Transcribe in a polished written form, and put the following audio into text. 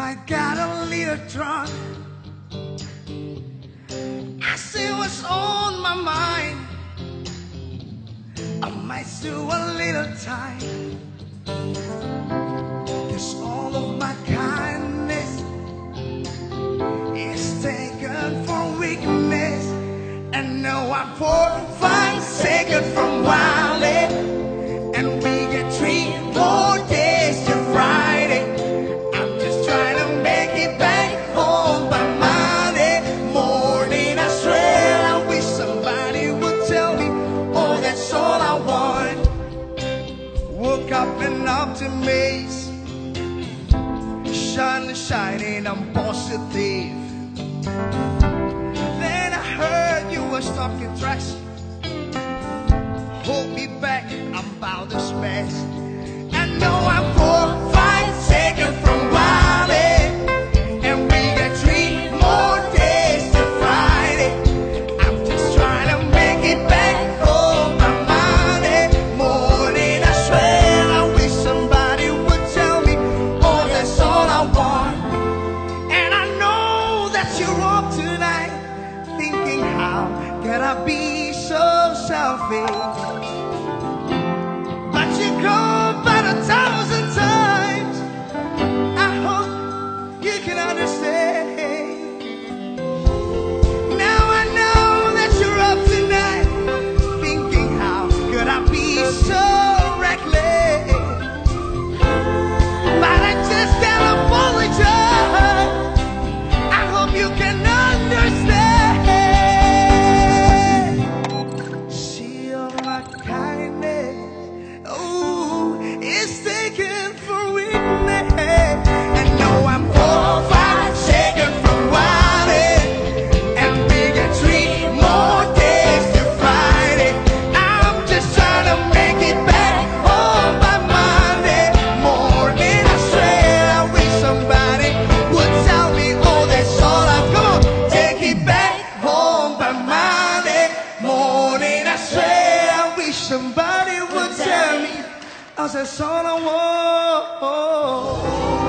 I got a little drunk. I see what's on my mind. I might do a little time. 'Cause all of my kindness is taken for weakness. And now I'm 4-5 seconds from wildin'. And we get 3 more days to Friday. I'm just trying to make it back home by Monday morning. I swear I wish somebody would tell me, oh, that's all I want. Woke up and optimist, shining, I'm positive. Then I heard you were talking tracks. Hold me back, I'm about to smash. And now I'm 4-5 seconds from wildin'. And we got 3 more days to Friday. I'm just trying to make it back home by Monday morning. I swear I wish somebody would tell me, oh, that's all I want. And I know that you're up tonight, thinking how can I be so selfish? But you go about 1,000 times. I hope you can understand. Now I know that you're up tonight, thinking how could I be so reckless? But I just can't apologize. I hope you can understand. See all my kindness, oh, it's taken for weakness. And now I'm 4-5 seconds from wildin'. And we get 3 more days to Friday. I'm just trying to make it back home by Monday morning. I swear I wish somebody would tell me, oh, that's all I've got. Take it back home by Monday morning. I swear I wish somebody would tell me, oh, that's all I want.